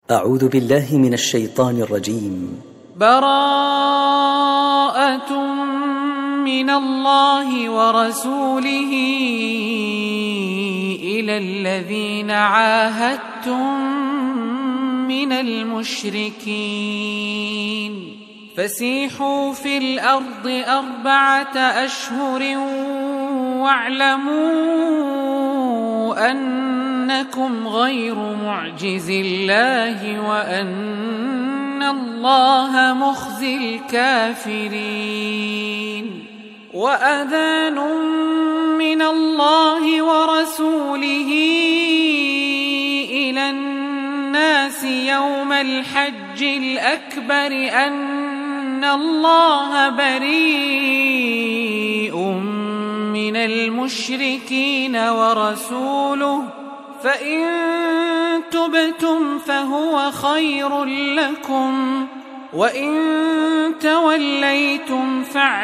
أعوذ بالله من الشيطان الرجيم. براءة من الله ورسوله إلى الذين عاهدتم من المشركين فسيحوا في الأرض 4 أشهر واعلموا أنكم غير معجز الله وأن الله مخزي الكافرين. وأذان من الله ورسوله إلى الناس يوم الحج الأكبر أن الله بريء من المشركين ورسوله فإن تبتم فهو خير لكم وإن توليتم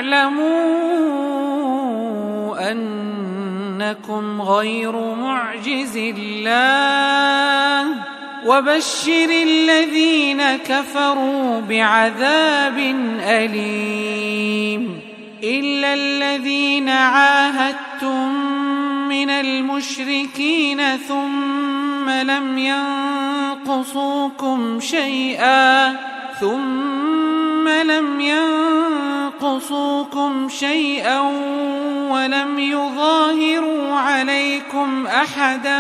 فاعلموا أنكم غير معجز الله وبشر الذين كفروا بعذاب أليم. إلا الذين عاهدتم من المشركين ثم لم ينقصوكم شيئا ولم يظاهروا عليكم أحدا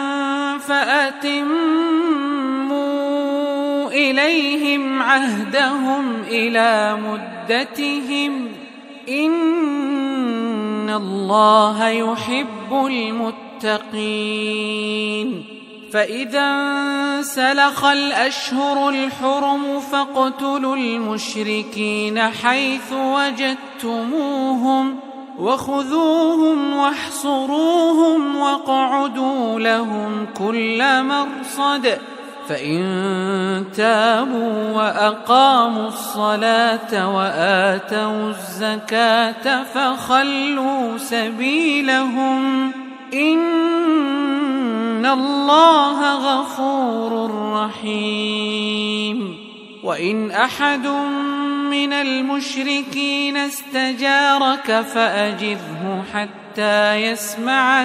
فأتموا إليهم عهدهم إلى مدتهم إن الله يحب المتقين. فإذا انسلخ الأشهر الحرم فاقتلوا المشركين حيث وجدتموهم وخذوهم واحصروهم واقعدوا لهم كل مرصد فإن تابوا وأقاموا الصلاة وآتوا الزكاة فخلوا سبيلهم إن الله غفور رحيم. وإن أحد من المشركين استجارك فأجره حتى يسمع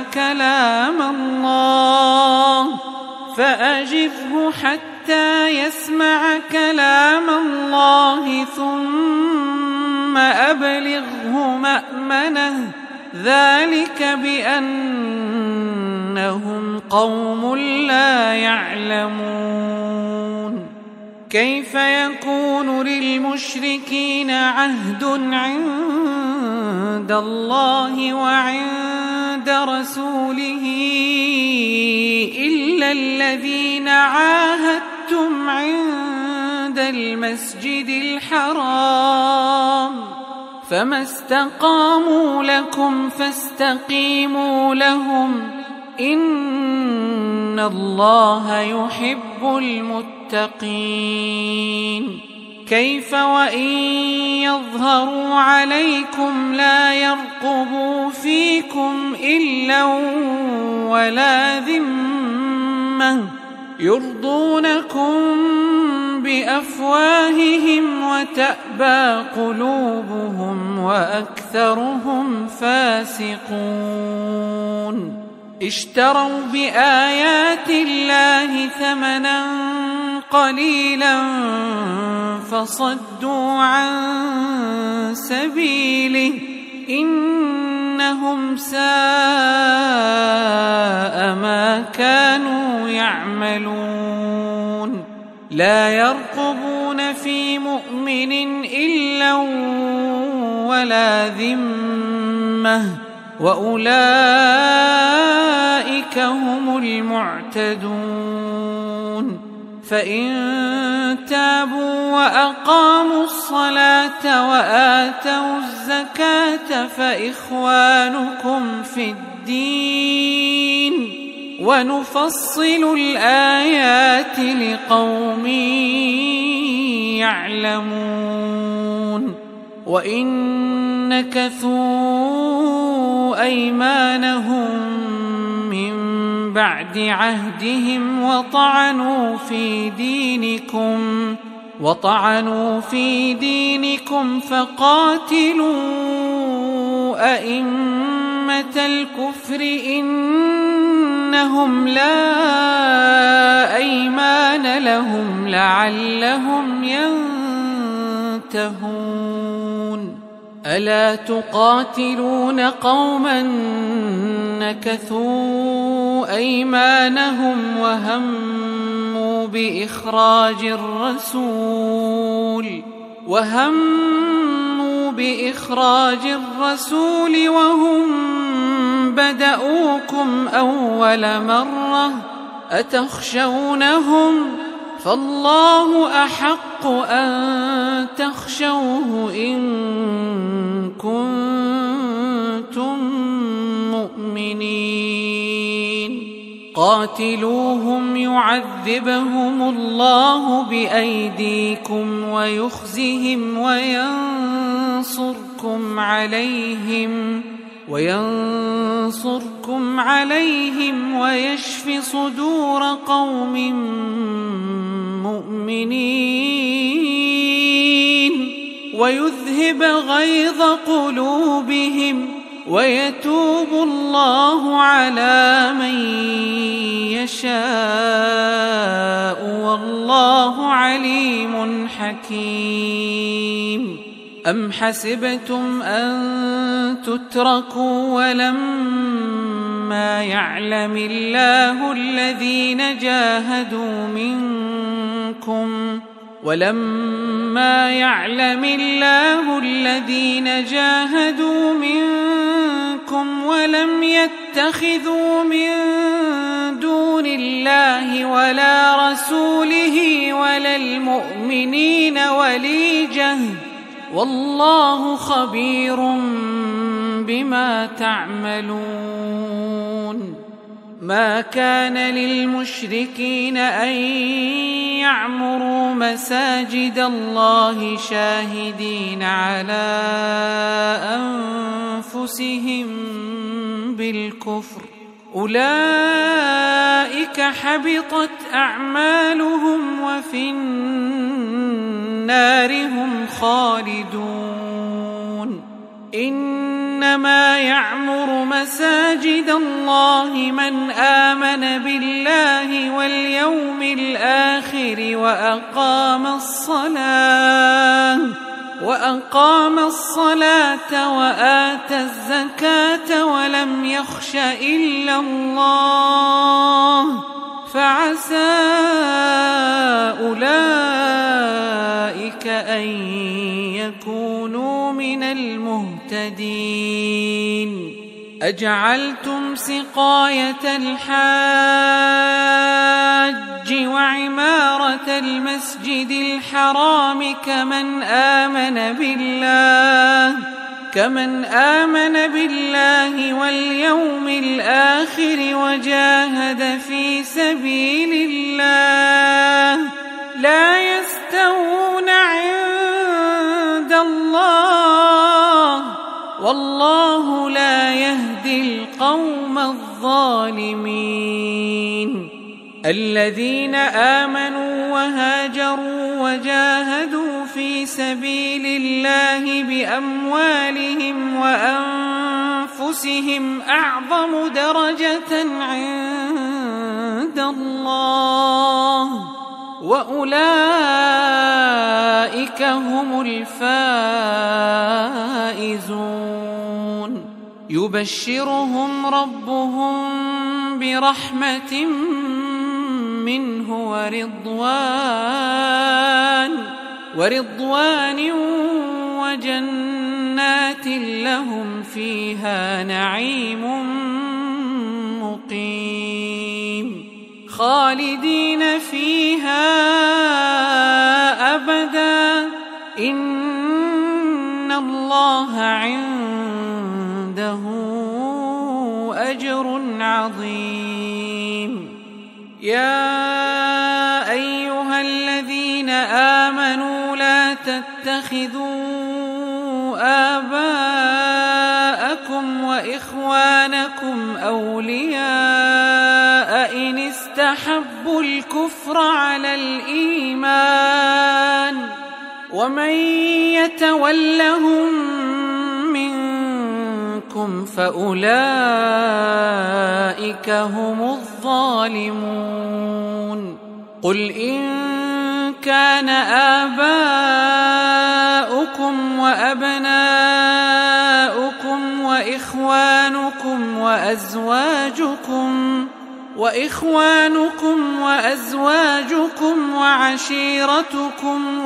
كلام الله ثم أبلغه مأمنه ذلك بأنهم قوم لا يعلمون. كيف يكون للمشركين عهد عند الله وعند رسوله إلا الذين عاهدتم عند المسجد الحرام فما استقاموا لكم فاستقيموا لهم إن الله يحب المتقين. كيف وإن يظهروا عليكم لا يرقبوا فيكم إلا ولا ذمة يرضونكم بأفواههم وتأبى قلوبهم وأكثرهم فاسقون. اشتروا بآيات الله ثمنا قليلا فصدوا عن سبيله إنهم ساء ما كانوا يعملون. لا يرقبون في مؤمن إلا ولا ذمة وأولئك هم المعتدون. فإن تابوا وأقاموا الصلاة وآتوا الزكاة فإخوانكم في الدين ونفصل الآيات لقوم يعلمون. وإن نكثوا أيمانهم من بعد عهدهم وطعنوا في دينكم فقاتلوا أئمة الكفر إنهم لا أيمان لهم لعلهم ينتهون. ألا تقاتلون قوما نكثوا أيمانهم وهموا بإخراج الرسول وهم بدؤوكم أول مرة أتخشونهم فالله أحق أن تخشوه إن كنتم مؤمنين. قاتلوهم يعذبهم الله بأيديكم ويخزهم وينصركم عليهم ويشف صدور قوم مؤمنين ويذهب غيظ قلوبهم ويتوب الله على من يشاء والله عليم حكيم. أم حسبتم أن تتركوا ولما يعلم الله الذين جاهدوا منكم ولم يتخذوا من دون الله ولا رسوله ولا المؤمنين وليجة والله خبير بما تعملون. ما كان للمشركين أن يعمروا مساجد الله شاهدين على أنفسهم بالكفر أولئك حبطت أعمالهم وفي النار هم خالدون. إنما يعمر مساجد الله من آمن بالله واليوم الآخر وأقام الصلاة وآتى الزكاة ولم يخش إلا الله فعسى أولئك أن يكونوا من المهتدين. أجعلتم سقاية الحاج وعمارة المسجد الحرام كمن آمن بالله واليوم الآخر وجاهد في سبيل الله لا يستوون عند الله والله لا يهدي القوم الظالمين. الذين آمنوا وهاجروا وجاهدوا في سبيل الله بأموالهم وأنفسهم أعظم درجة عند الله وأولئك هم الفائزون. يبشرهم ربهم برحمة منه ورضوان وجنات لهم فيها نعيم مقيم خالدين فيها أبدا إن الله عنده أجر عظيم. يا أيها الذين آمنوا لا تتخذوا آباءكم وإخوانكم أولياء الكفر على الإيمان ومن يتولهم منكم فأولئك هم الظالمون قل إن كان آباؤكم وأبناؤكم وإخوانكم وأزواجكم وعشيرتكم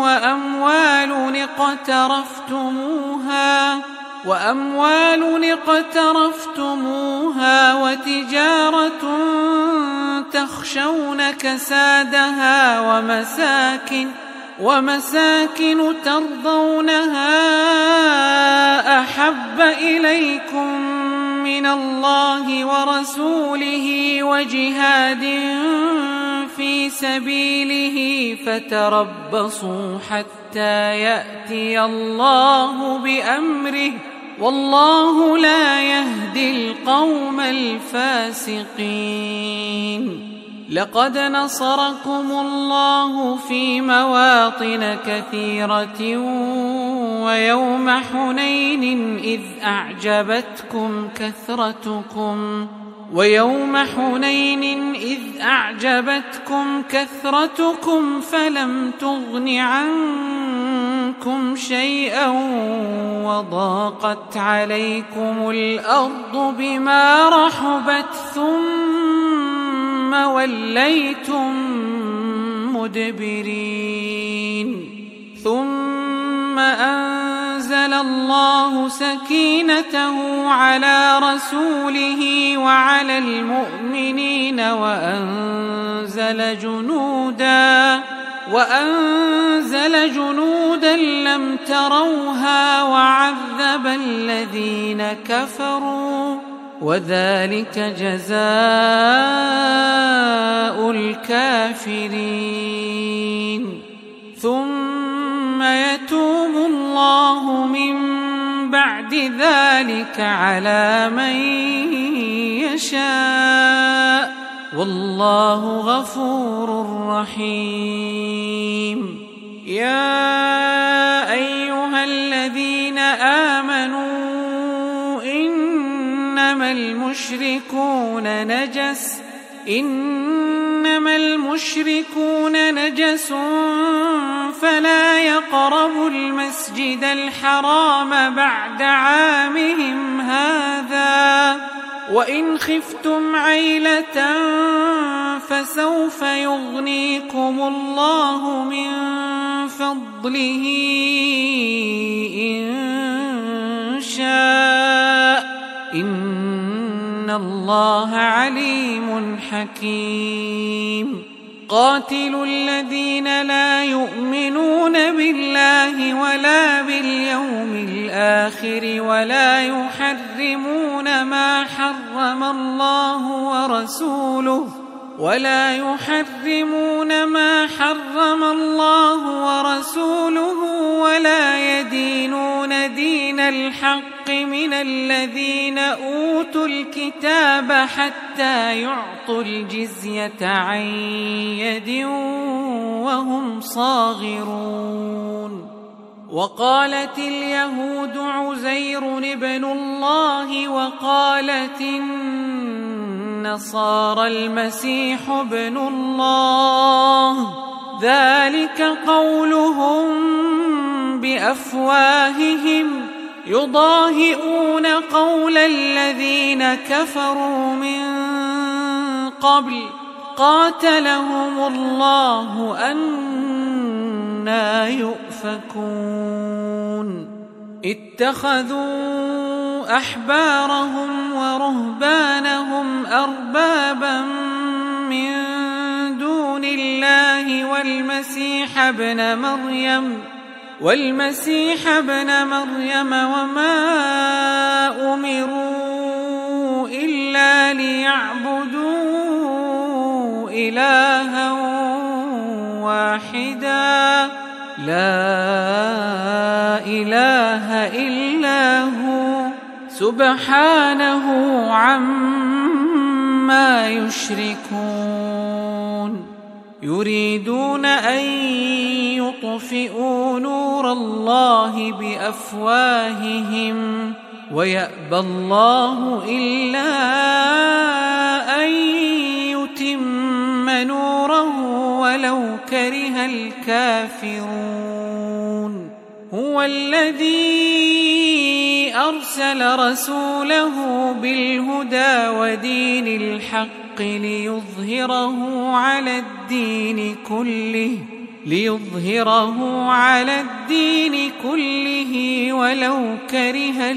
وأموال اقترفتموها وتجارة تخشون كسادها ومساكن ترضونها أحب إليكم من الله ورسوله وجهاد في سبيله فتربصوا حتى يأتي الله بأمره والله لا يهدي القوم الفاسقين لقد نصركم الله في مواطن كثيرة ويوم حنين إذ أعجبتكم كثرتكم فلم تغن عنكم شيئا وضاقت عليكم الأرض بما رحبت ثم وليتم مدبرين ثم أنزل الله سكينته على رسوله وعلى المؤمنين وأنزل جنودا لم تروها وعذب الذين كفروا وذلك جزاء الكافرين ثم يتوب الله من بعد ذلك على من يشاء والله غفور رحيم يا أيها الذين آمنوا إنما المشركون نجس فلا يقربوا المسجد الحرام بعد عامهم هذا وإن خفتم عيلة فسوف يغنيكم الله من فضله إن شاء إن الله عليم حكيم قاتلوا الذين لا يؤمنون بالله ولا باليوم الآخر ولا يحرمون ما حرم الله ورسوله ولا يدينون دين الحق من الذين أوتوا الكتاب حتى يعطوا الجزية عن يد وهم صاغرون وقالت اليهود عزير ابن الله وقالت النصارى المسيح ابن الله ذلك قولهم بأفواههم يضاهئون قول الذين كفروا من قبل قاتلهم الله أنى يؤفكون اتخذوا أحبارهم ورهبانهم أربابا من دون الله والمسيح ابن مريم وما أمروا إلا ليعبدوا إلها واحدا لا إله إلا هو سبحانه عما يشركون يريدون أن يطفئوا نور الله بأفواههم ويأبى الله إلا أن يتم نوره ولو كره الكافرون. هو الذي أرسل رسوله بالهدى ودين الحق ليظهره على الدين كله ولو كره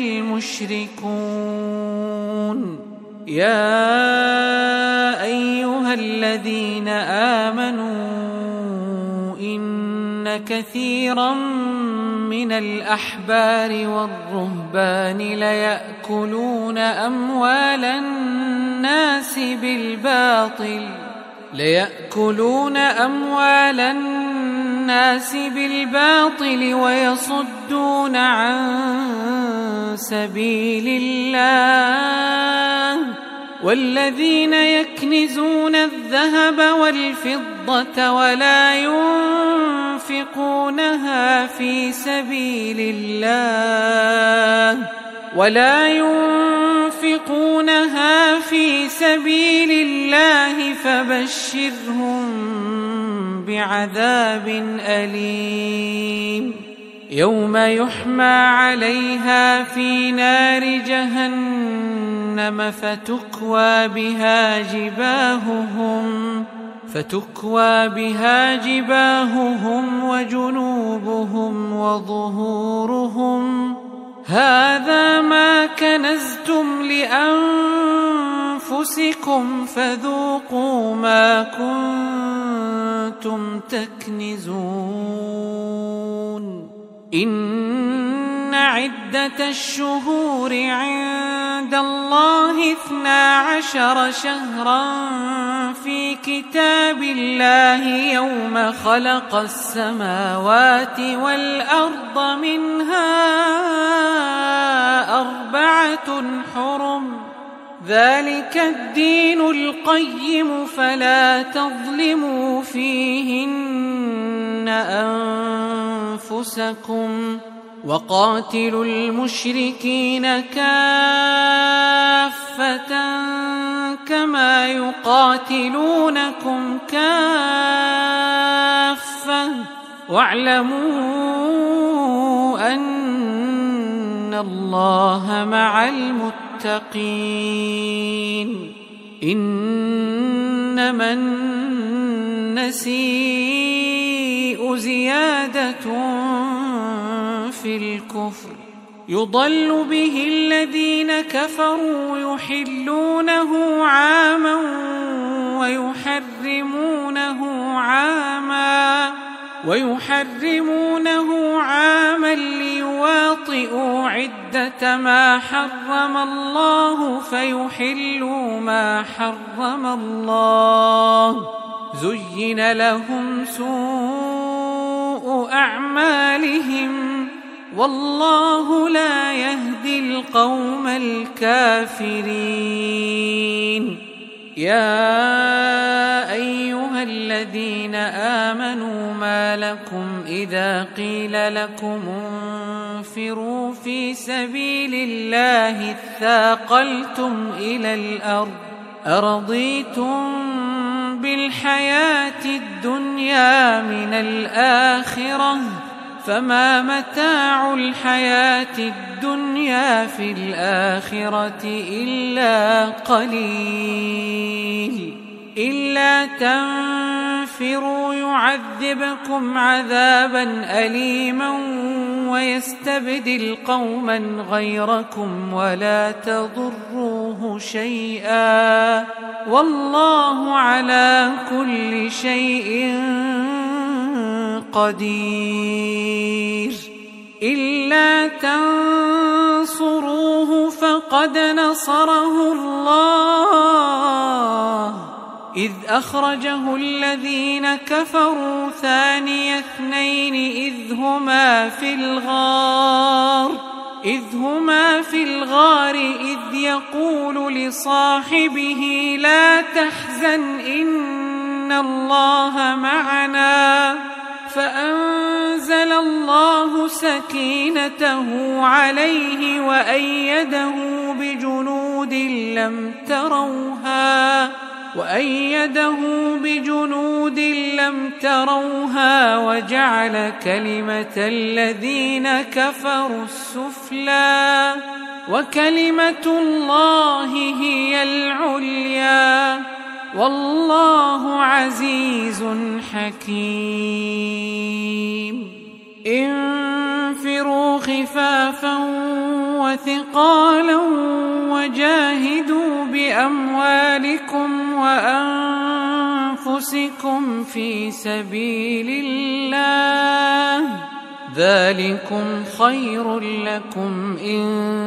المشركون. يا أيها الذين آمنوا إن كثيرا من الأحبار والرهبان ليأكلون أموال الناس بالباطل ويصدون عن سبيل الله. والذين يكنزون الذهب والفضة ولا ينفقونها في سبيل الله فبشرهم بعذاب أليم. يوم يحمى عليها في نار جهنم فتكوى بها جباههم وجنوبهم وظهورهم هذا ما كنزتم لأنفسكم فذوقوا ما كنتم تكنزون. إن عدة الشهور عند الله 12 شهرا في كتاب الله يوم خلق السماوات والأرض منها 4 حرم ذلك الدين القيم فلا تظلموا فيهن أنفسكم وقاتلوا المشركين كافة كما يقاتلونكم كافة واعلموا أن الله مع المتقين. إنما النسيء زيادة في الكفر يضل به الذين كفروا يحلونه عاما ويحرمونه عاما ليواطئوا عدة ما حرم الله فيحلوا ما حرم الله. زين لهم سوء أعمالهم والله لا يهدي القوم الكافرين. يا أيها الذين آمنوا ما لكم إذا قيل لكم انفروا في سبيل الله اثاقلتم إلى الأرض أرضيتم بالحياة الدنيا من الآخرة فما متاع الحياة الدنيا في الآخرة إلا قليل. إلا تنفروا يعذبكم عذابا أليما ويستبدل قوما غيركم ولا تضروه شيئا والله على كل شيء قدير. إلا تنصروه فقد نصره الله إذ أخرجه الذين كفروا ثاني اثنين إذ هما في الغار إذ يقول لصاحبه لا تحزن إن الله معنا فأنزل الله سكينته عليه وأيده بجنود لم تروها وجعل كلمة الذين كفروا السفلى وكلمة الله هي العليا والله عزيز حكيم. انفروا خفافا وثقالا وجاهدوا بأموالكم وأنفسكم في سبيل الله ذلكم خير لكم إن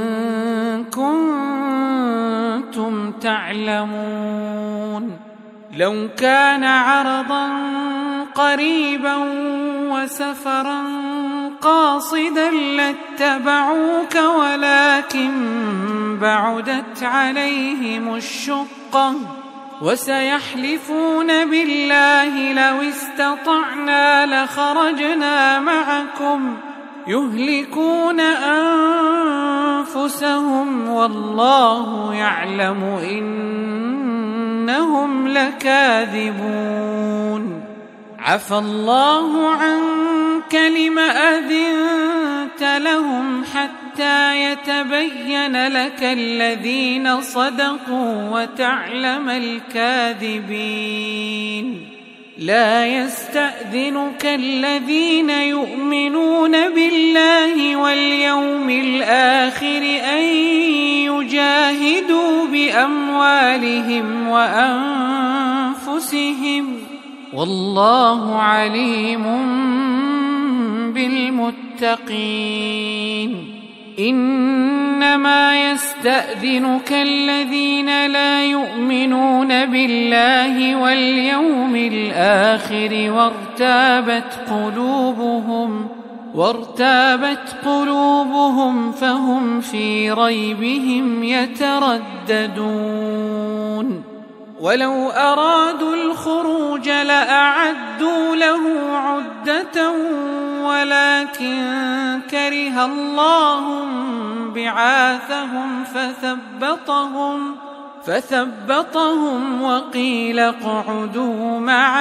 كنتم تعلمون. لو كان عرضا قريبا وسفرا قاصدا لاتبعوك ولكن بعدت عليهم الشقة وسيحلفون بالله لو استطعنا لخرجنا معكم يهلكون أنفسهم والله يعلم إنهم لكاذبون. عفى الله عنك لم أذنت لهم حتى يتبين لك الذين صدقوا وتعلم الكاذبين. لا يستأذنك الذين يؤمنون بالله واليوم الآخر أن يجاهدوا بأموالهم وأنفسهم والله عليم بالمتقين. إنما يستأذنك الذين لا يؤمنون بالله واليوم الآخر وارتابت قلوبهم فهم في ريبهم يترددون. ولو أرادوا الخروج لأعدوا له عدة ولكن كره الله بعاثهم فثبطهم وقيل اقعدوا مع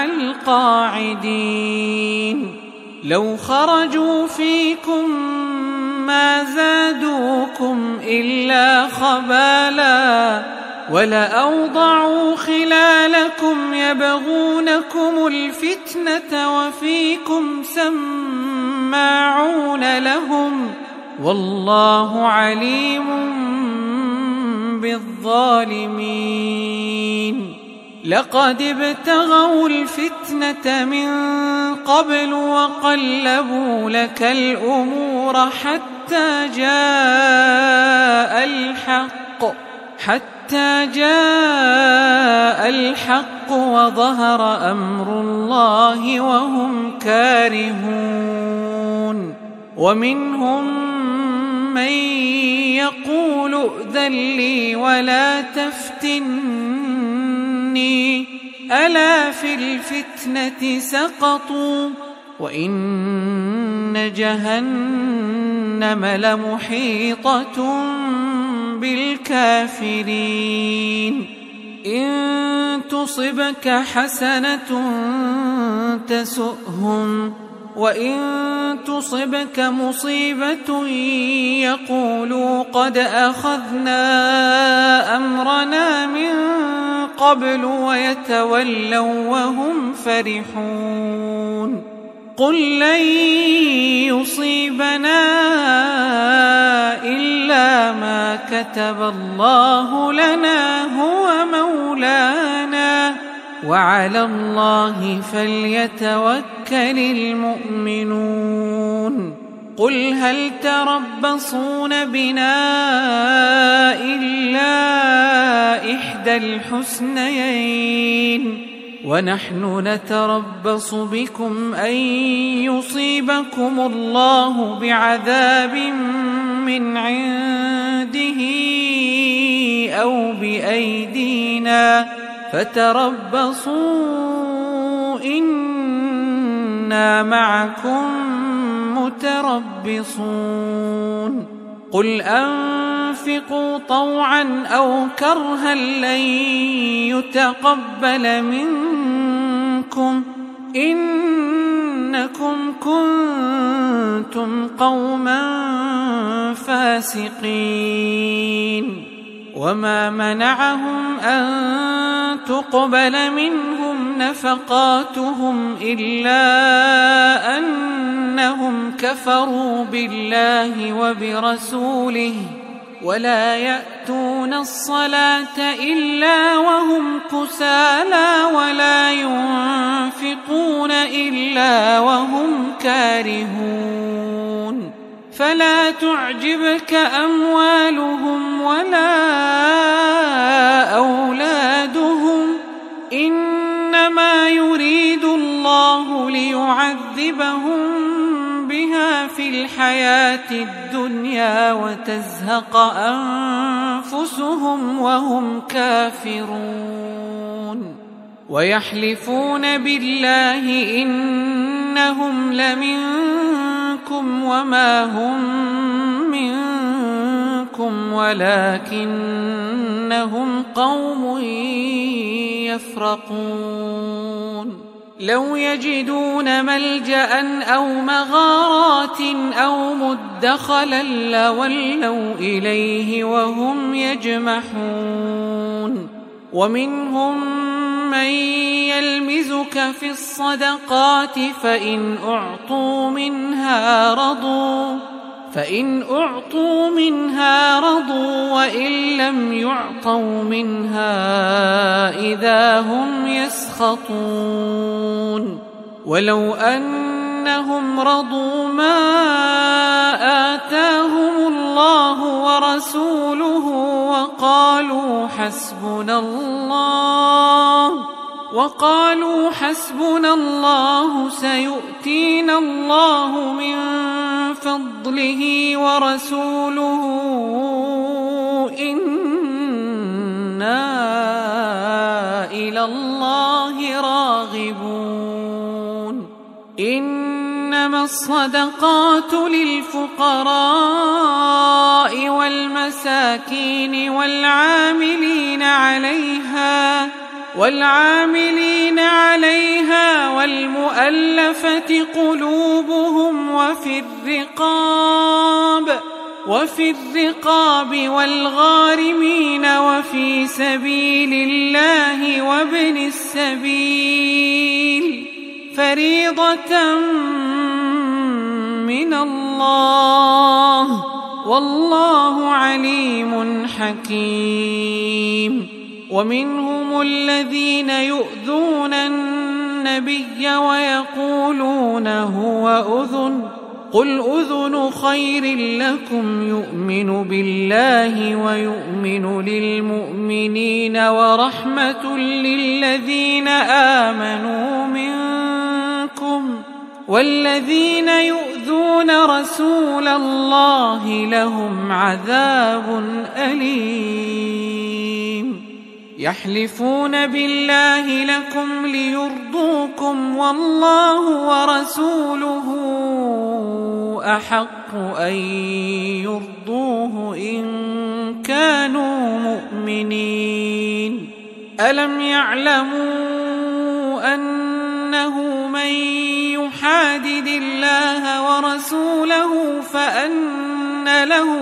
القاعدين. لو خرجوا فيكم ما زادوكم إلا خبالا ولأوضعوا خلالكم يبغونكم الفتنة وفيكم سماعون لهم والله عليم بالظالمين. لقد ابتغوا الفتنة من قبل وقلبوا لك الأمور حتى جاء الحق وظهر أمر الله وهم كارهون. ومنهم من يقول ائذن لي ولا تفتني ألا في الفتنة سقطوا وإن جهنم لمحيطة بالكافرين. إن تصبك حسنة تسؤهم وإن تصبك مصيبة يقولوا قد أخذنا أمرنا من قبل ويتولوا وهم فرحون. قل لن يصيبنا إلا ما كتب الله لنا هو مولانا وعلى الله فليتوكل المؤمنون. قل هل تربصون بنا إلا إحدى الحسنيين ونحن نتربص بكم أن يصيبكم الله بعذاب من عنده أو بأيدينا فتربصوا إنا معكم متربصون قل أنفقوا طوعا أو كرها لن يتقبل منكم إنكم كنتم قوما فاسقين وما منعهم أن تقبل منهم نفقاتهم إلا أنهم كفروا بالله وبرسوله ولا يأتون الصلاة إلا وهم كسالى ولا ينفقون إلا وهم كارهون فلا تعجبك أموالهم ولا أولادهم إنما يريد الله ليعذبهم بها في الحياة الدنيا وتزهق أنفسهم وهم كافرون ويحلفون بالله إنهم لمنكم وما هم منكم ولكنهم قوم يفرقون لو يجدون ملجأ أو مغارات أو مدخلا لولوا إليه وهم يجمحون ومنهم من يلمزك في الصدقات فإن أعطوا منها رضوا وإن لم يعطوا منها إذا هم يسخطون ولو أنهم رضوا ما آتاهم الله ورسوله وقالوا حسبنا الله سيؤتينا الله من فضله ورسوله إنا إلى الله راغبون إنما الصدقات للفقراء والمساكين والعاملين عليها والمؤلفة قلوبهم وفي الرقاب والغارمين وفي سبيل الله وابن السبيل فريضة من الله والله عليم حكيم ومنهم الذين يؤذون النبي ويقولون هو أذن قل أذن خير لكم يؤمن بالله ويؤمن للمؤمنين ورحمة للذين آمنوا منكم والذين يؤذون رسول الله لهم عذاب أليم يحلفون بالله لكم ليرضوكم والله ورسوله أحق أن يرضوه إن كانوا مؤمنين ألم يعلموا أنه من يحادد الله ورسوله فأن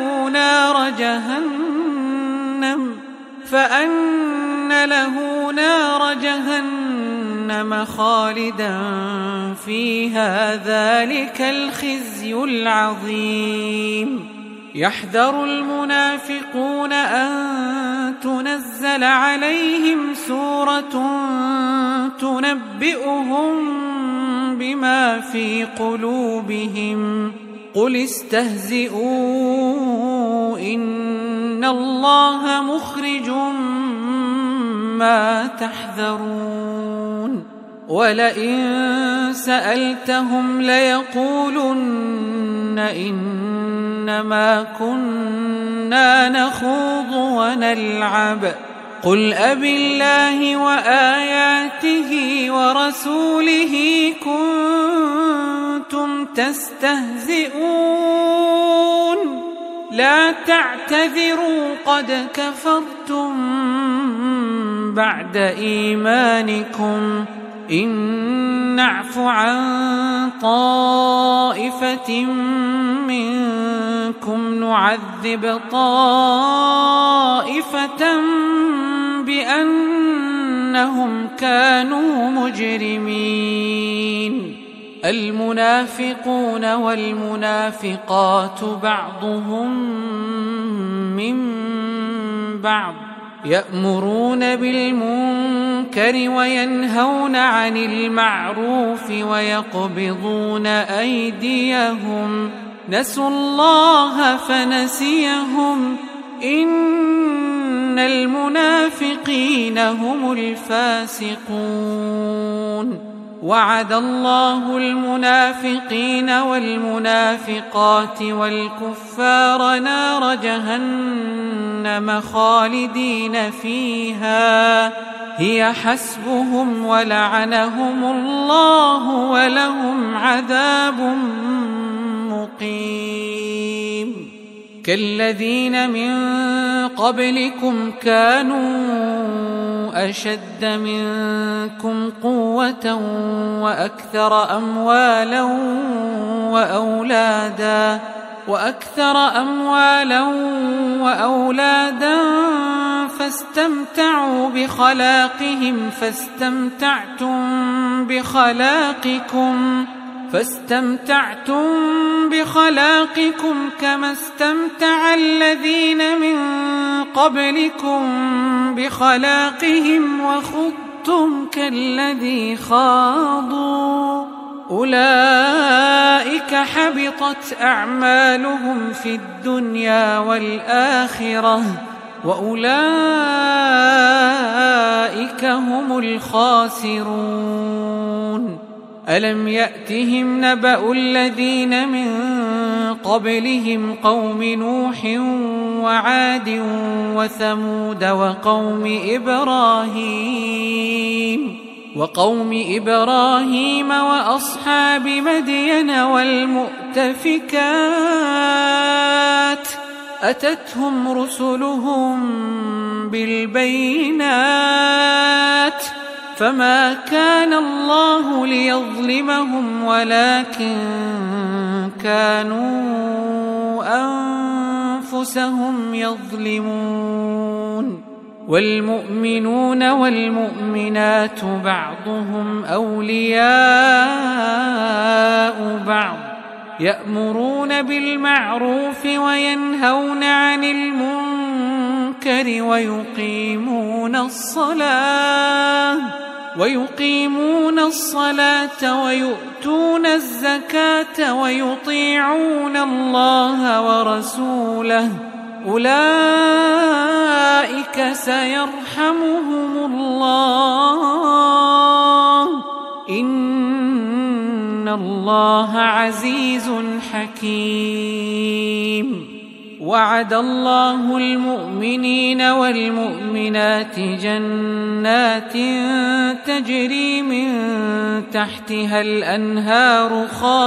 له نار جهنم خالدا فيها ذلك الخزي العظيم يحذر المنافقون أن تنزل عليهم سورة تنبئهم بما في قلوبهم قل استهزئوا إن الله مخرج ما تحذرون ولئن سألتهم ليقولن إنما كنا نخوض ونلعب قل أبالله وآياته ورسوله كنتم تستهزئون لا تعتذروا قد كفرتم بعد إيمانكم إن نعف عن طائفة منكم نعذب طائفة بأنهم كانوا مجرمين المنافقون والمنافقات بعضهم من بعض يأمرون بالمنكر وينهون عن المعروف ويقبضون أيديهم نسوا الله فنسيهم إن المنافقين هم الفاسقون وعد الله المنافقين والمنافقات والكفار نار جهنم خالدين فيها هي حسبهم ولعنهم الله ولهم عذاب مقيم كالذين من قبلكم كانوا أشد منكم قوة وأكثر أموالا وأولادا فاستمتعوا بخلاقكم كما استمتع الذين من قبلكم بخلاقهم وخضتم كالذي خاضوا أولئك حبطت أعمالهم في الدنيا والآخرة وأولئك هم الخاسرون ألم يأتهم نبأ الذين من قبلهم قوم نوح وعاد وثمود وقوم إبراهيم وأصحاب مدين والمؤتفكات أتتهم رسلهم بالبينات فما كان الله ليظلمهم ولكن كانوا أنفسهم يظلمون والمؤمنون والمؤمنات بعضهم أولياء بعض يأمرون بالمعروف وينهون عن المنكر ويقيمون الصلاة ويؤتون الزكاة ويطيعون الله ورسوله أولئك سيرحمهم الله إن الله عزيز حكيم وعد الله المؤمنين والمؤمنات جنات تجري من تحتها الأنهار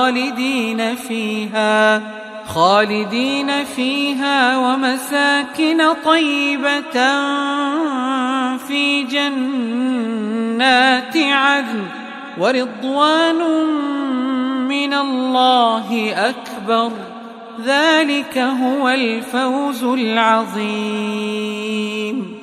خالدين فيها ومساكن طيبة في جنات عدن ورضوان من الله أكبر ذلك هو الفوز العظيم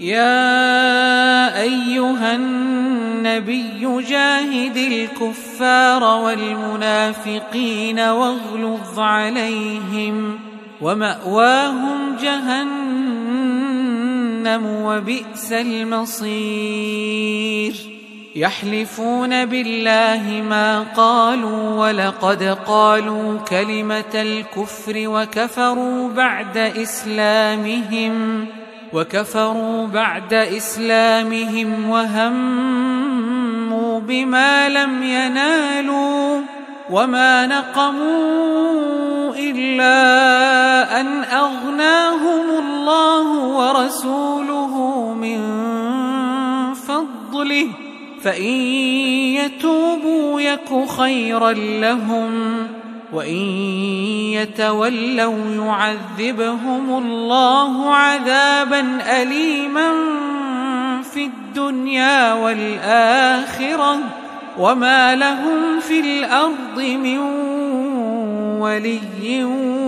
يا أيها النبي جاهد الكفار والمنافقين واغلظ عليهم ومأواهم جهنم وبئس المصير يحلفون بالله ما قالوا ولقد قالوا كلمة الكفر وكفروا بعد إسلامهم وهموا بما لم ينالوا وما نقموا إلا أن أغناهم الله ورسوله من فإن يتوبوا يك خيرا لهم وإن يتولوا يعذبهم الله عذابا أليما في الدنيا والآخرة وما لهم في الأرض من ولي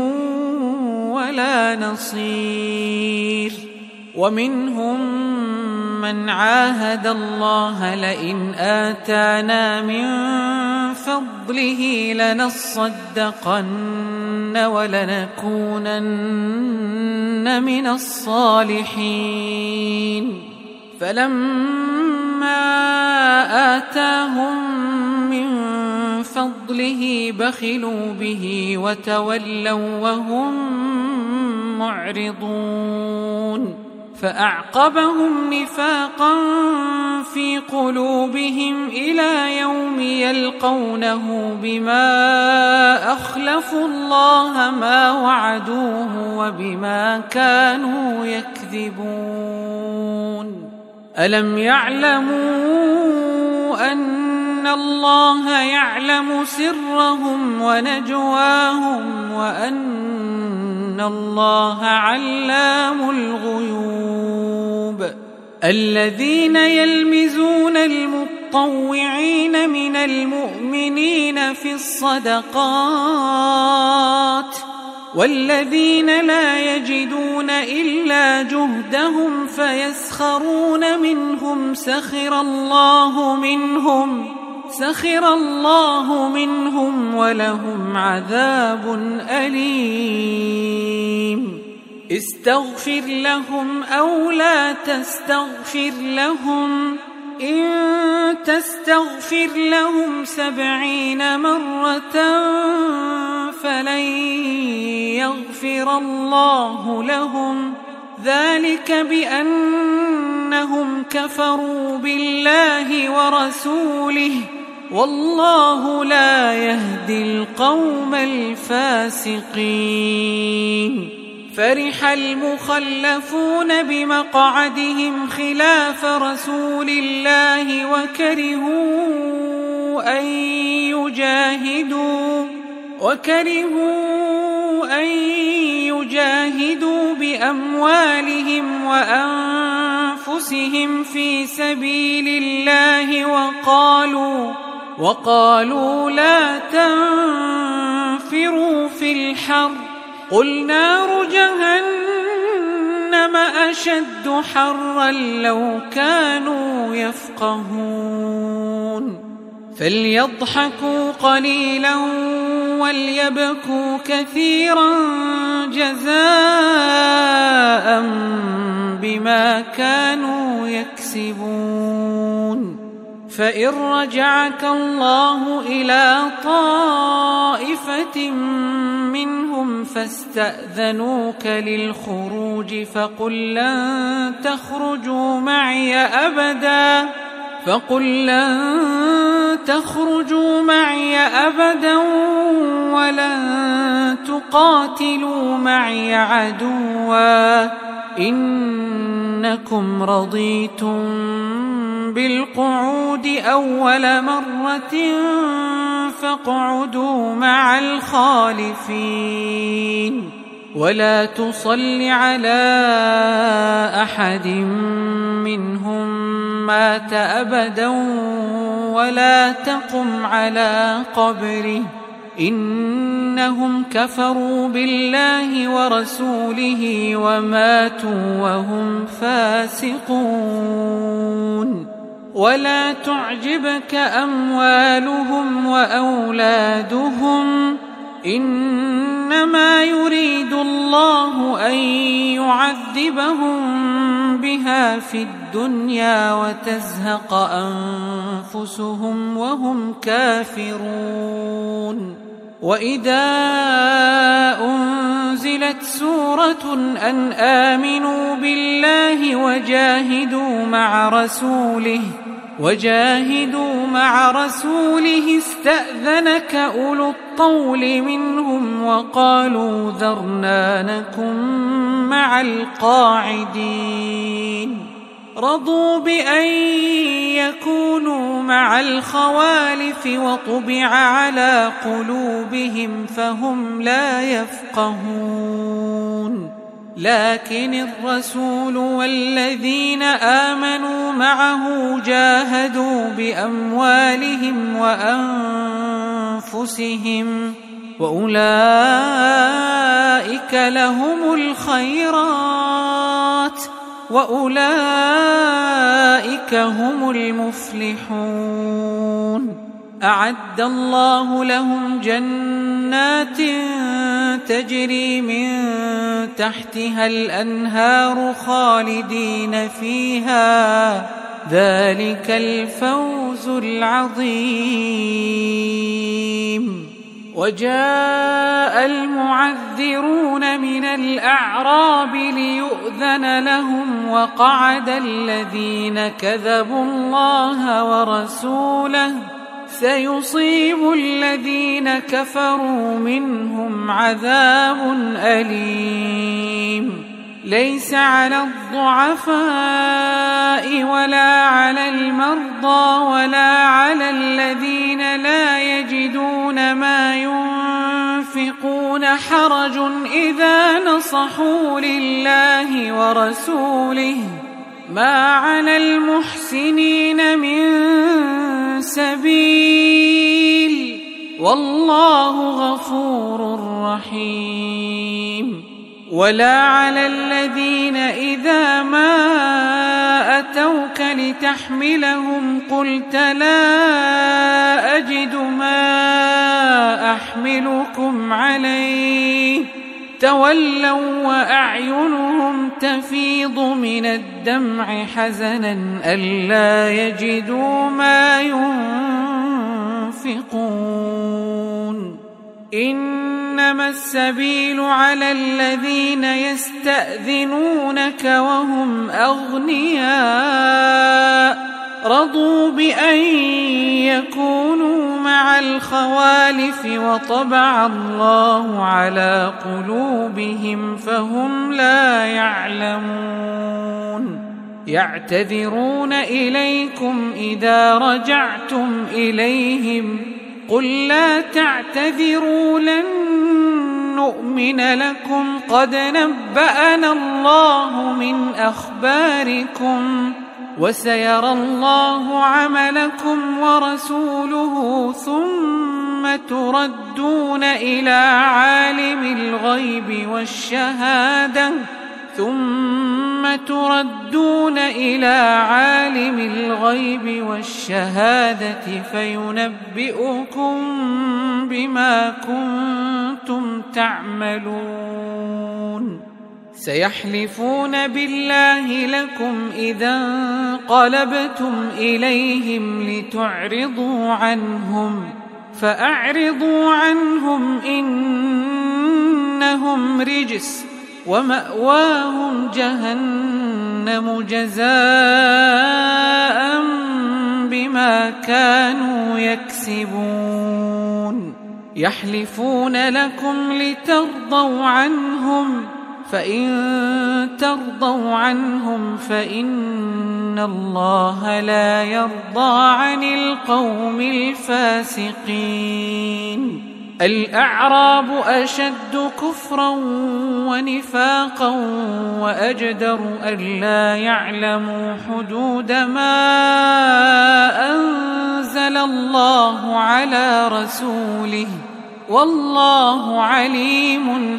ولا نصير. ومنهم من عاهد الله لئن آتانا من فضله لنصدقن ولنكونن من الصالحين فلما آتاهم من فضله بخلوا به وتولوا وهم معرضون فأعقبهم نفاقا في قلوبهم إلى يوم يلقونه بما أخلفوا الله ما وعدوه وبما كانوا يكذبون. ألم يعلموا أن الله يعلم سرهم ونجواهم وأن الله علام الغيوب. الذين يلمزون المطوعين من المؤمنين في الصدقات والذين لا يجدون إلا جهدهم فيسخرون منهم سخر الله منهم ولهم عذاب أليم. استغفر لهم أو لا تستغفر لهم إن تستغفر لهم 70 مرة فلن يغفر الله لهم ذلك بأنهم كفروا بالله ورسوله والله لا يهدي القوم الفاسقين. فرح المخلفون بمقعدهم خلاف رسول الله وكرهوا أن يجاهدوا بأموالهم وأنفسهم في سبيل الله وقالوا لا تنفروا في الحر قل نار جهنم أشد حرا لو كانوا يفقهون. فليضحكوا قليلا وليبكوا كثيرا جزاء بما كانوا يكسبون. فإن رجعك الله إلى طائفة منهم فاستأذنوك للخروج فقل لن تخرجوا معي أبدا ولن تقاتلوا معي عدوا إنكم رضيتم بالقعود أول مرة فاقعدوا مع الخالفين ولا تصل على أحد منهم مات أبدا ولا تقم على قبره إنهم كفروا بالله ورسوله وماتوا وهم فاسقون. ولا تعجبك أموالهم وأولادهم إنما يريد الله أن يعذبهم بها في الدنيا وتزهق أنفسهم وهم كافرون. وإذا أنزلت سورة أن آمنوا بالله وجاهدوا مع رسوله استأذنك أولو الطول منهم وقالوا ذرنا نكن مع القاعدين رضوا بأن يكونوا مع الخوالف وطبع على قلوبهم فهم لا يفقهون لكن الرسول والذين آمنوا معه جاهدوا بأموالهم وأنفسهم وأولئك لهم الخيرات وأولئك هم المفلحون أعد الله لهم جنات تجري من تحتها الأنهار خالدين فيها ذلك الفوز العظيم وجاء المعذرون من الأعراب ليؤذن لهم وقعد الذين كذبوا الله ورسوله سيصيب الذين كفروا منهم عذاب أليم ليس على الضعفاء ولا على المرضى ولا على الذين لا يجدون ما ينفقون حرج إذا نصحوا لله ورسوله ما على المحسنين من سبيل والله غفور رحيم ولا على الذين إذا ما أتوك لتحملهم قلت لا أجد ما أحملكم عليه تولوا وأعينهم تفيض من الدمع حزنا ألا يجدوا ما ينفقون إنما السبيل على الذين يستأذنونك وهم أغنياء رضوا بأن يكونوا مع الخوالف وطبع الله على قلوبهم فهم لا يعلمون يعتذرون إليكم إذا رجعتم إليهم قل لا تعتذروا لن نؤمن لكم قد نبأنا الله من أخباركم وسيرى الله عملكم ورسوله ثم تردون إلى عالم الغيب والشهادة فينبئكم بما كنتم تعملون سيحلفون بالله لكم إذا انقلبتم إليهم لتعرضوا عنهم فأعرضوا عنهم إنهم رجس ومأواهم جهنم جزاء بما كانوا يكسبون يحلفون لكم لترضوا عنهم فإن ترضوا عنهم فإن الله لا يرضى عن القوم الفاسقين الأعراب أشد كفرا ونفاقا وأجدر ألا يعلموا حدود ما أنزل الله على رسوله والله عليم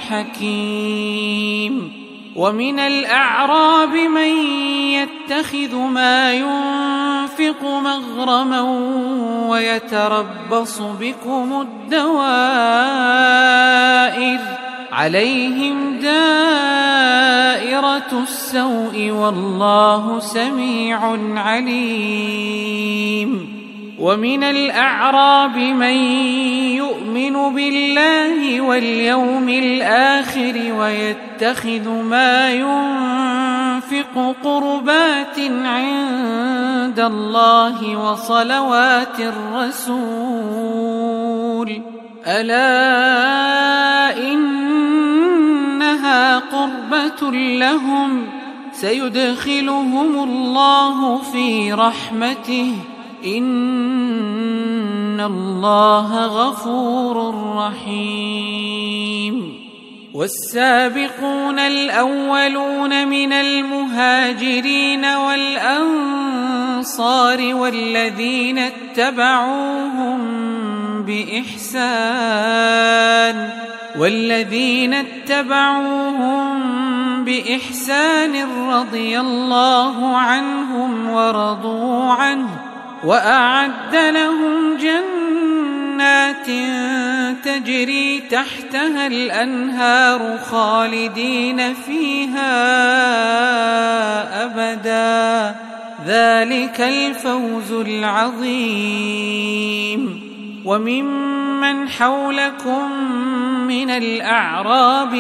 حكيم ومن الأعراب من يتخذ ما ينفق مغرما ويتربص بكم الدوائر عليهم دائرة السوء والله سميع عليم ومن الأعراب من يؤمن بالله واليوم الآخر ويتخذ ما ينفق قربات عند الله وصلوات الرسول ألا إنها قربة لهم سيدخلهم الله في رحمته إن الله غفور رحيم. والسابقون الأولون من المهاجرين والأنصار والذين اتبعوهم بإحسان رضي الله عنهم ورضوا عنه وأعد لهم جنات تجري تحتها الأنهار خالدين فيها أبدا ذلك الفوز العظيم. وممن حولكم من الأعراب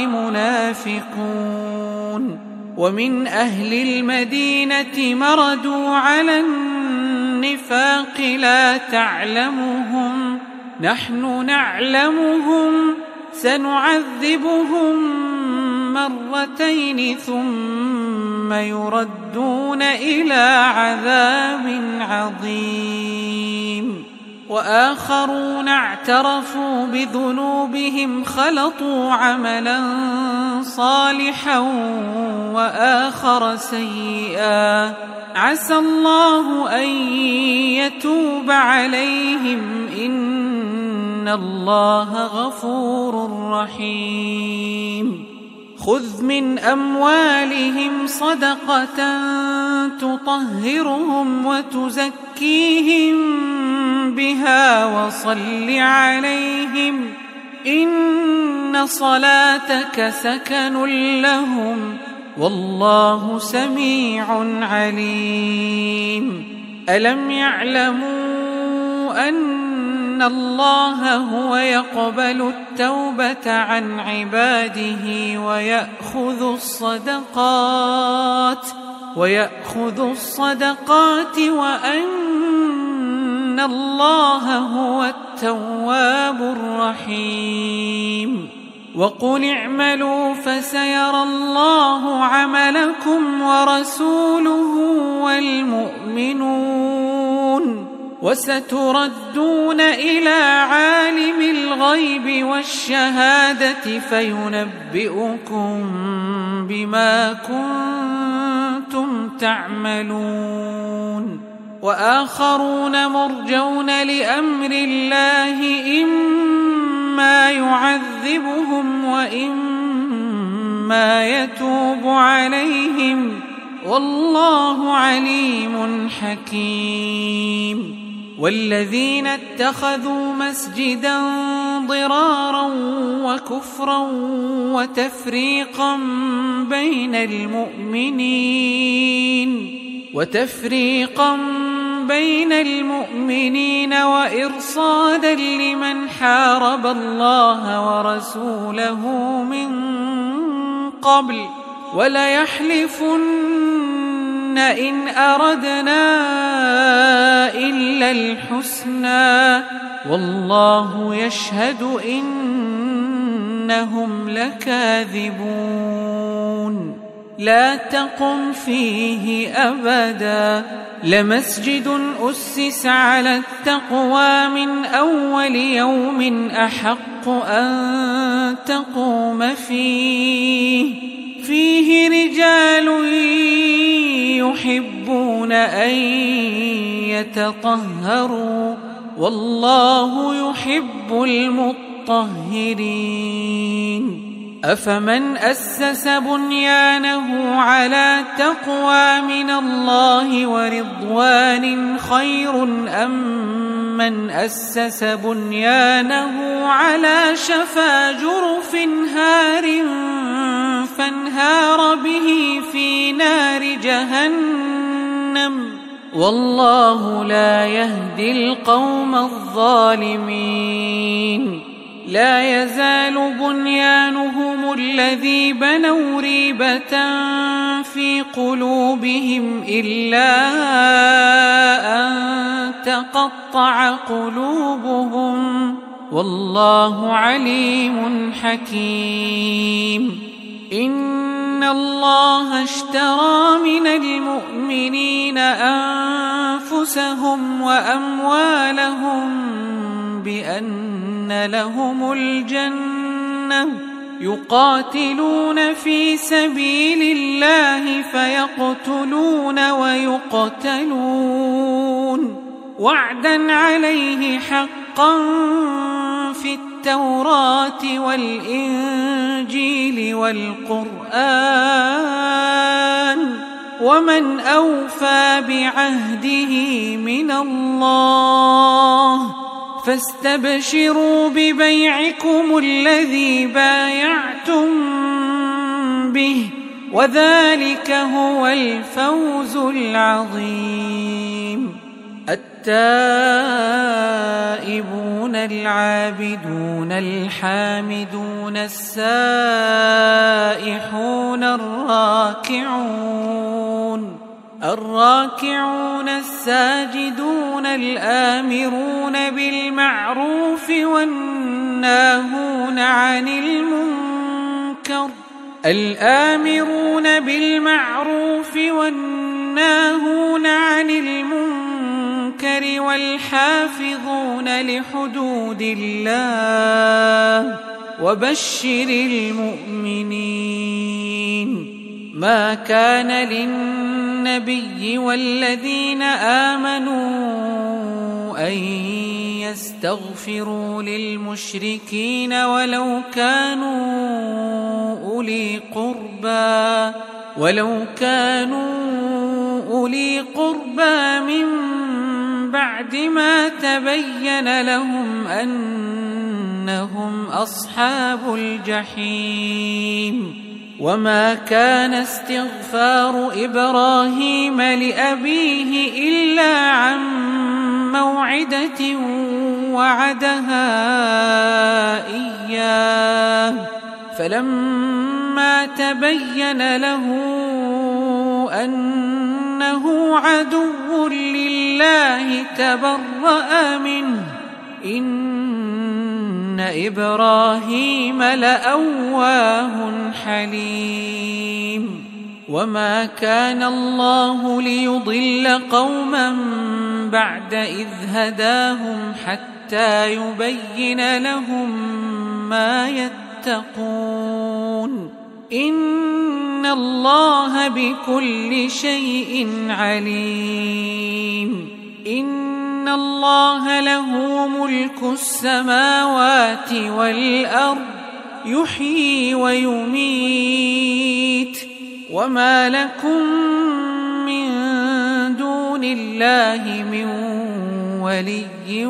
منافقون ومن أهل المدينة مردوا على النفاق لا تعلمهم نحن نعلمهم سنعذبهم مرتين ثم يردون إلى عذاب عظيم. وآخرون اعترفوا بذنوبهم خلطوا عملا صالحا وآخر سيئا عسى الله أن يتوب عليهم إن الله غفور رحيم. خذ من أموالهم صدقة تطهرهم وتزكيهم بها وصل عليهم إن صلاتك سكن لهم والله سميع عليم. ألم يعلموا أن الله هو يقبل التوبة عن عباده ويأخذ الصدقات وأن الله هو التواب الرحيم. وقل اعملوا فسيرى الله عملكم ورسوله والمؤمنون وستردون إلى عالم الغيب والشهادة فينبئكم بما كنتم تعملون. وآخرون مرجون لأمر الله إما يعذبهم وإما يتوب عليهم والله عليم حكيم. والذين اتخذوا مسجدا ضرارا وكفرا وتفريقا بين المؤمنين وإرصادا لمن حارب الله ورسوله من قبل وليحلفن إن أردنا إلا الحسنى والله يشهد إنهم لكاذبون. لا تقم فيه أبدا لمسجد أسس على التقوى من أول يوم أحق أن تقوم فيه رجال يحبون أن يتطهروا والله يحب المطهرين. أفمن أسس بنيانه على تقوى من الله ورضوان خير أم من أسس بنيانه على شفا جرف هار فانهار به في نار جهنم والله لا يهدي القوم الظالمين. لا يزال بنيانهم الذي بنوا ريبة في قلوبهم إلا أن تقطع قلوبهم والله عليم حكيم. إن الله اشترى من المؤمنين أنفسهم وأموالهم بأن لهم الجنة يقاتلون في سبيل الله فيقتلون ويقتلون وعدا عليه حقا في التوراة والإنجيل والقرآن ومن أوفى بعهده من الله فاستبشروا ببيعكم الذي بايعتم به وذلك هو الفوز العظيم. التائبون العابدون الحامدون السائحون الراكعون الساجدون الآمرون بالمعروف والناهون عن المنكر والحافظون لحدود الله وبشر المؤمنين. ما كان للنبي والذين آمنوا أن يستغفروا للمشركين ولو كانوا أولي قربى من بعد ما تبين لهم أنهم أصحاب الجحيم. وما كان استغفار إبراهيم لأبيه إلا عن موعدة وعدها إياه فلما تبين له أنه عدو لله تبرأ منه إن إبراهيم لأواه حليم. وما كان الله ليضل قوما بعد إذ هداهم حتى يبين لهم ما يتقون إن الله بكل شيء عليم. إن الله له ملك السماوات والأرض يحيي ويميت وما لكم من دون الله من ولي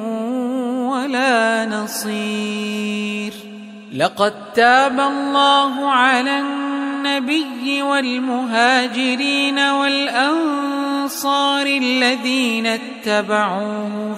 ولا نصير. لقد تاب الله على النبي والمهاجرين والأنصار الذين اتبعوه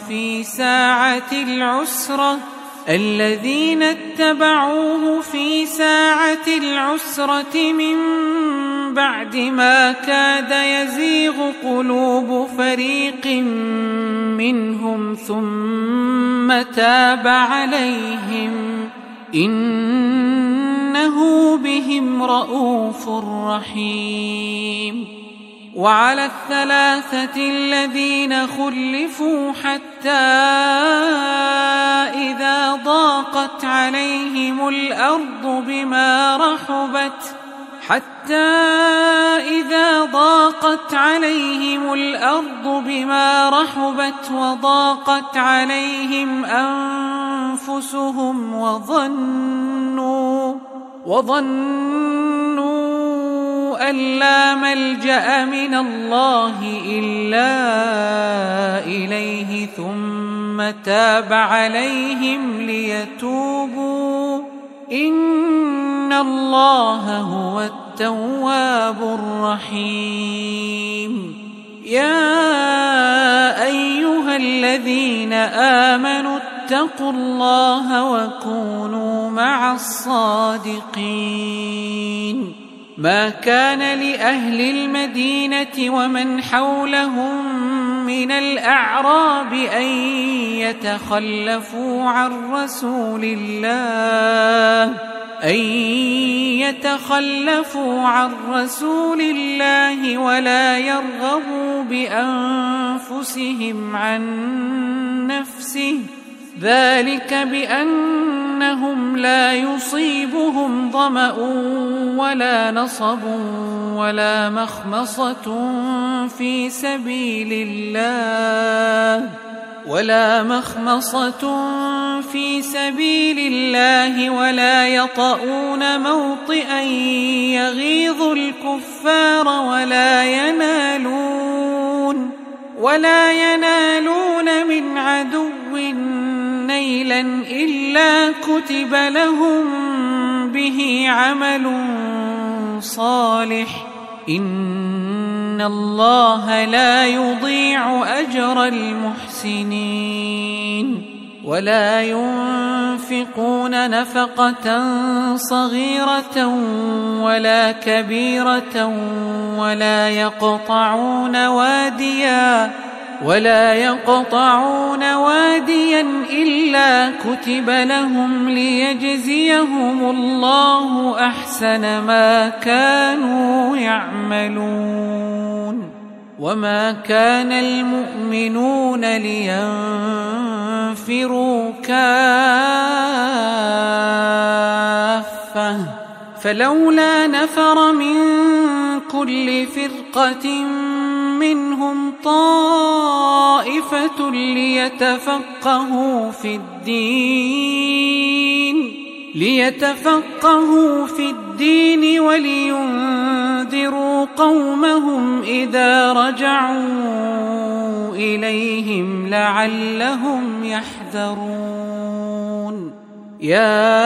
في ساعة العسرة من بعد ما كاد يزيغ قلوب فريق منهم ثم تاب عليهم إنه بهم رءوف رحيم. وعلى الثلاثة الذين خلفوا حتى إذا ضاقت عليهم الأرض بما رحبت وضاقت عليهم أنفسهم وظنوا أن لا ملجأ من الله إلا إليه ثم تاب عليهم ليتوبوا إن الله هو التواب الرحيم. يا أيها الذين آمنوا اتقوا الله وكونوا مع الصادقين. ما كان لأهل المدينة ومن حولهم من الأعراب أن يتخلفوا عن رسول الله يتخلفوا عن رسول الله ولا يرغبوا بأنفسهم عن نفسه، ذلك بأنهم لا يصيبهم ظمأ ولا نصب ولا مخمصة في سبيل الله ولا يطؤون موطئا يغيظ الكفار ولا ينالون من عدو نيلا إلا كتب لهم به عمل صالح، إن الله لا يضيع أجر المحسنين. ولا ينفقون نفقة صغيرة ولا كبيرة ولا يقطعون واديا إلا كتب لهم ليجزيهم الله أحسن ما كانوا يعملون. وما كان المؤمنون لينفروا كافة، فلولا نفر من كل فرقة منهم طائفة ليتفقهوا في الدين ولينذروا قومهم إذا رجعوا إليهم لعلهم يحذرون. يا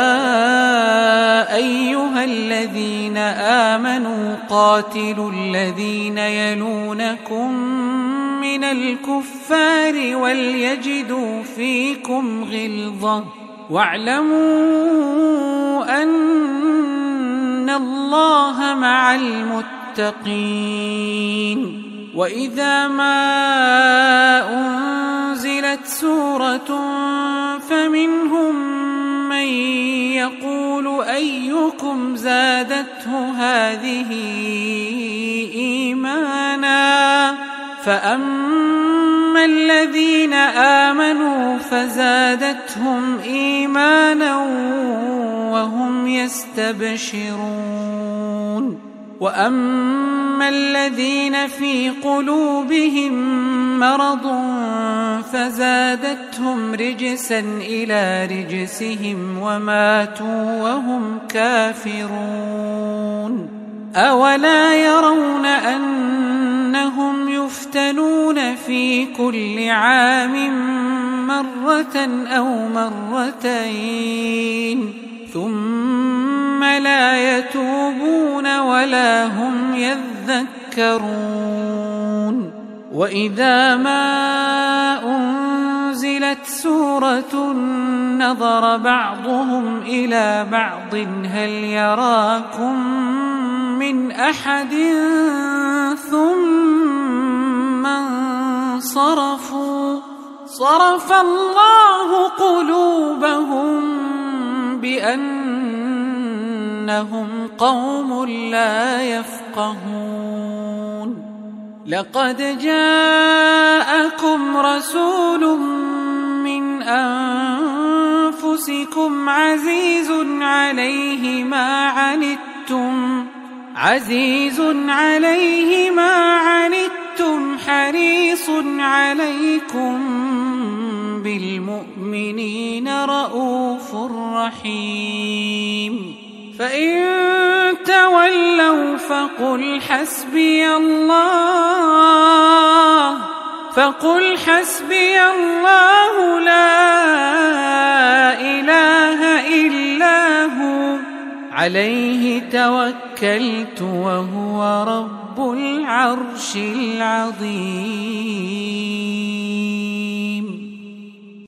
أيها الذين آمنوا قاتلوا الذين يلونكم من الكفار وليجدوا فيكم غلظة، واعلموا أن الله مع المتقين. وإذا ما أنزلت سورة فمنهم من يقول أيكم زادته هذه إيمانا، فأما الذين آمنوا فزادتهم إيمانا وهم يستبشرون، وأما الذين في قلوبهم مرض فزادتهم رجسا إلى رجسهم وماتوا وهم كافرون. أولا يرون أنهم يفتنون في كل عام مرة أو مرتين ثم لا يتوبون ولا هم يذكرون. وإذا ما أنزلت سورة نظر بعضهم إلى بعض هل يراكم من أحد ثم انصرفوا، صرف الله قلوبهم بأنهم قوم لا يفقهون. لقد جاءكم رسول من أنفسكم عزيز عليه ما عنتم حريص عليكم بالمؤمنين رؤوف رحيم. فإن تولوا فقل حسبي الله لا إله إلا هو عليه توكلت وهو رب العرش العظيم.